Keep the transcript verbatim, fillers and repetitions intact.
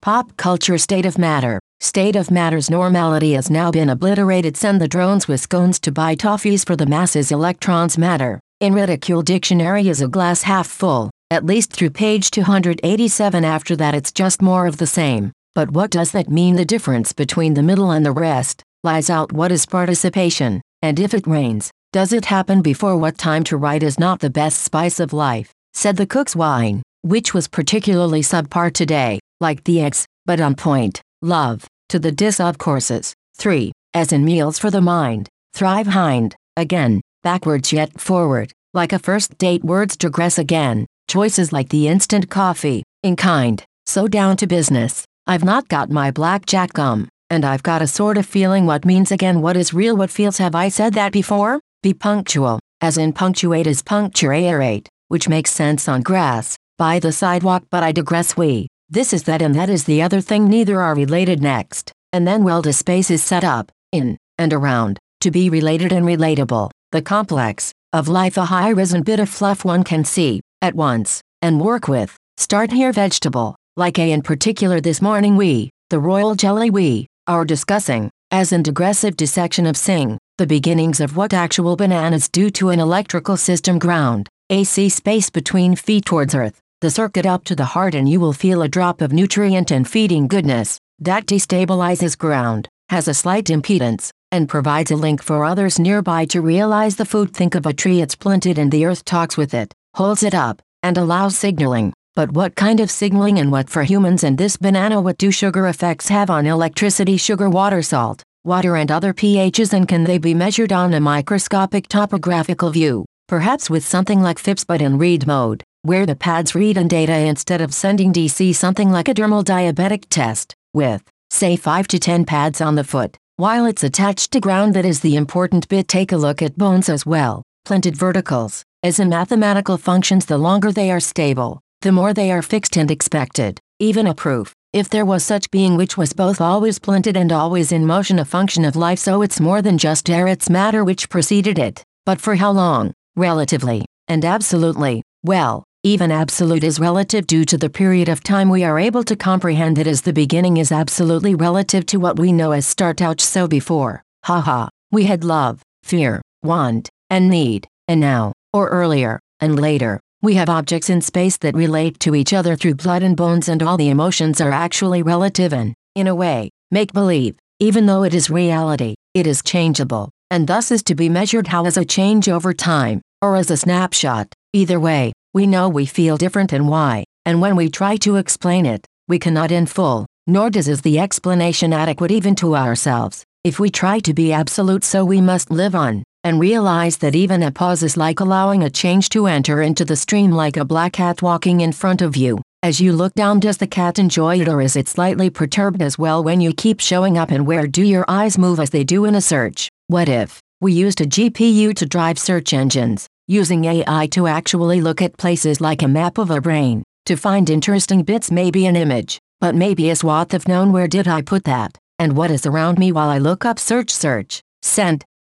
Pop culture state of matter. State of matter's normality has now been obliterated. Send the drones with scones to buy toffees for the masses. Electrons matter. In Ridicule Dictionary is a glass half full, at least through page two hundred eighty-seven. After that it's just more of the same. But what does that mean? The difference between the middle and the rest lies out. What is participation? And if it rains, does it happen before what time? To write is not the best spice of life, said the cook's wine, which was particularly subpar today, like the eggs, but on point. Love, to the dis of courses. three. As in meals for the mind. Thrive hind, again, backwards yet forward, like a first date. Words digress again. Choices like the instant coffee, in kind, so down to business. I've not got my blackjack gum, and I've got a sort of feeling what means again. What is real? What feels? Have I said that before? Be punctual, as in punctuate is punctuate, which makes sense on grass, by the sidewalk. But I digress. We, this is that and that is the other thing. Neither are related. Next, and then well the space is set up, in, and around, to be related and relatable. The complex, of life, a high-risen bit of fluff one can see, at once, and work with. Start here. Vegetable, like A in particular. This morning we, the royal jelly we, are discussing, as in digressive dissection of sing, the beginnings of what actual bananas do to an electrical system. Ground, A C space between feet towards earth, the circuit up to the heart, and you will feel a drop of nutrient and feeding goodness, that destabilizes ground, has a slight impedance, and provides a link for others nearby to realize the food. Think of a tree. It's planted and the earth talks with it, holds it up, and allows signaling. But what kind of signaling, and what for humans and this banana? What do sugar effects have on electricity? Sugar, water, salt, water and other pHs, and can they be measured on a microscopic topographical view? Perhaps with something like FIPS, but in read mode, where the pads read in data instead of sending D C. Something like a dermal diabetic test, with, say, five to ten pads on the foot, while it's attached to ground. That is the important bit. Take a look at bones as well. Planted verticals, as in mathematical functions, the longer they are stable, the more they are fixed and expected. Even a proof, if there was such being, which was both always planted and always in motion, a function of life. So it's more than just air, it's matter which preceded it. But for how long? Relatively, and absolutely. Well, even absolute is relative due to the period of time we are able to comprehend it as. The beginning is absolutely relative to what we know as start. Ouch. So before, haha, we had love, fear, want, and need, and now, or earlier, and later, we have objects in space that relate to each other through blood and bones, and all the emotions are actually relative and, in a way, make-believe. Even though it is reality, it is changeable, and thus is to be measured. How? As a change over time, or as a snapshot. Either way, we know we feel different and why, and when we try to explain it, we cannot in full, nor does is the explanation adequate even to ourselves, if we try to be absolute. So we must live on, and realize that even a pause is like allowing a change to enter into the stream, like a black cat walking in front of you. As you look down, does the cat enjoy it, or is it slightly perturbed as well when you keep showing up? And where do your eyes move as they do in a search? What if we used a G P U to drive search engines, using A I to actually look at places like a map of a brain, to find interesting bits? Maybe an image, but maybe a swath of known. Where did I put that? And what is around me while I look up? Search, search, send.